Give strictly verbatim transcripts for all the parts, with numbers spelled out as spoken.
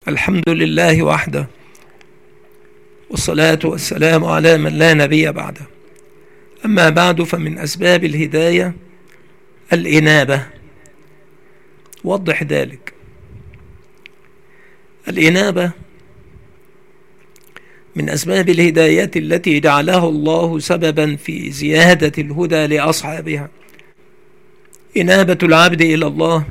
الحمد لله وحده، والصلاة والسلام على من لا نبي بعده. أما بعد، فمن أسباب الهداية الإنابة. وضح ذلك. الإنابة من أسباب الهداية التي جعلها الله سببا في زيادة الهدى لأصحابها. إنابة العبد إلى الله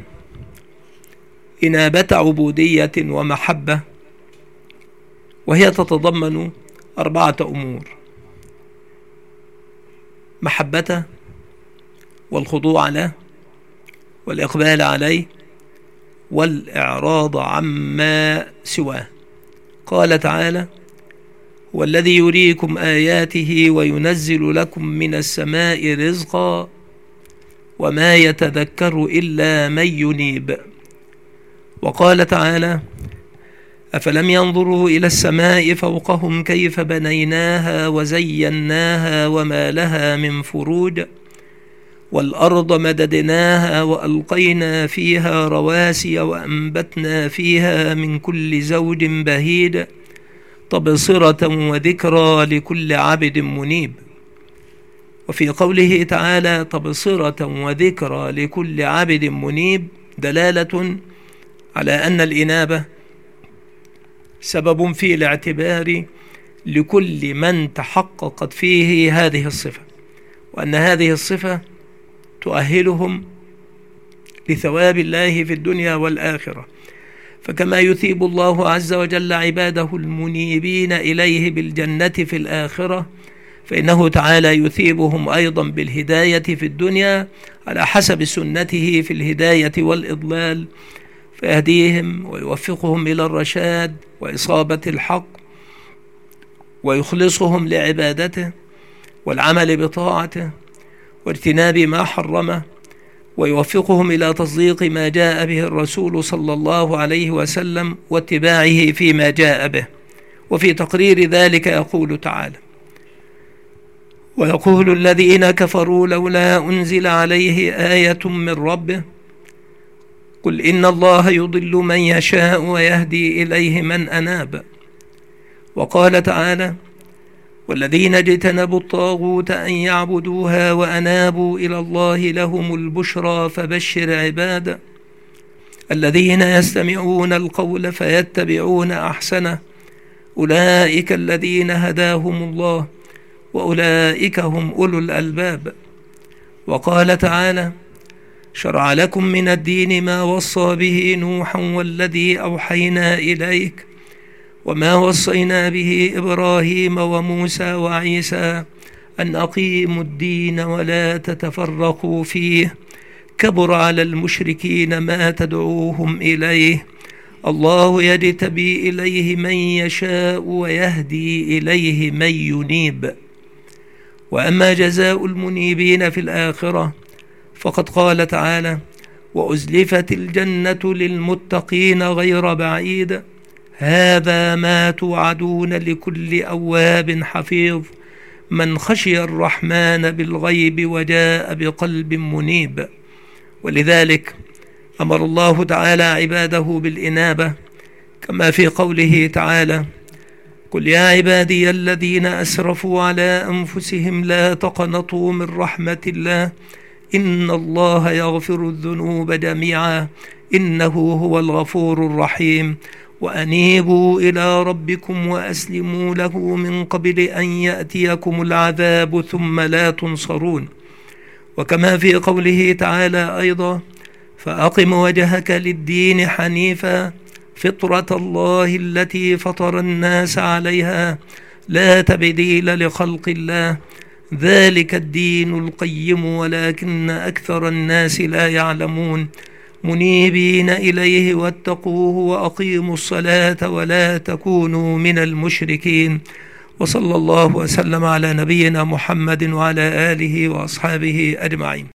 إنابة عبودية ومحبة، وهي تتضمن أربعة أمور: محبته، والخضوع له، والإقبال عليه، والإعراض عما سواه. قال تعالى: هو الذي يريكم آياته وينزل لكم من السماء رزقا وما يتذكر إلا من ينيب. وقال تعالى: أفلم ينظروا إلى السماء فوقهم كيف بنيناها وزيناها وما لها من فروج والأرض مددناها وألقينا فيها رواسي وأنبتنا فيها من كل زوج بهيج تبصرة وذكرى لكل عبد منيب. وفي قوله تعالى تبصرة وذكرى لكل عبد منيب دلالة على أن الإنابة سبب في الاعتبار لكل من تحققت فيه هذه الصفة، وأن هذه الصفة تؤهلهم لثواب الله في الدنيا والآخرة. فكما يثيب الله عز وجل عباده المنيبين إليه بالجنة في الآخرة، فإنه تعالى يثيبهم أيضا بالهداية في الدنيا على حسب سنته في الهداية والإضلال، فيهديهم ويوفقهم إلى الرشاد وإصابة الحق، ويخلصهم لعبادته والعمل بطاعته واجتناب ما حرمه، ويوفقهم إلى تصديق ما جاء به الرسول صلى الله عليه وسلم واتباعه فيما جاء به. وفي تقرير ذلك يقول تعالى: ويقول الذين كفروا لولا أنزل عليه آية من ربه قل إن الله يضل من يشاء ويهدي إليه من أناب. وقال تعالى: والذين اجتنبوا الطاغوت أن يعبدوها وأنابوا إلى الله لهم البشرى فبشر عباده الذين يستمعون القول فيتبعون أحسنه أولئك الذين هداهم الله وأولئك هم أولو الألباب. وقال تعالى: شرع لكم من الدين ما وصى به نوحا والذي أوحينا إليك وما وصينا به إبراهيم وموسى وعيسى أن أقيموا الدين ولا تتفرقوا فيه كبر على المشركين ما تدعوهم إليه الله يجتبي إليه من يشاء ويهدي إليه من ينيب. وأما جزاء المنيبين في الآخرة فقد قال تعالى: وأزلفت الجنة للمتقين غير بعيد هذا ما توعدون لكل أواب حفيظ من خشي الرحمن بالغيب وجاء بقلب منيب. ولذلك أمر الله تعالى عباده بالإنابة، كما في قوله تعالى: قل يا عبادي الذين أسرفوا على أنفسهم لا تقنطوا من رحمة الله إن الله يغفر الذنوب جميعا إنه هو الغفور الرحيم وأنيبوا إلى ربكم وأسلموا له من قبل أن يأتيكم العذاب ثم لا تنصرون. وكما في قوله تعالى أيضا: فأقم وجهك للدين حنيفا فطرة الله التي فطر الناس عليها لا تبديل لخلق الله ذلك الدين القيم ولكن أكثر الناس لا يعلمون منيبين إليه واتقوه وأقيموا الصلاة ولا تكونوا من المشركين. وصلى الله وسلم على نبينا محمد وعلى آله وأصحابه أجمعين.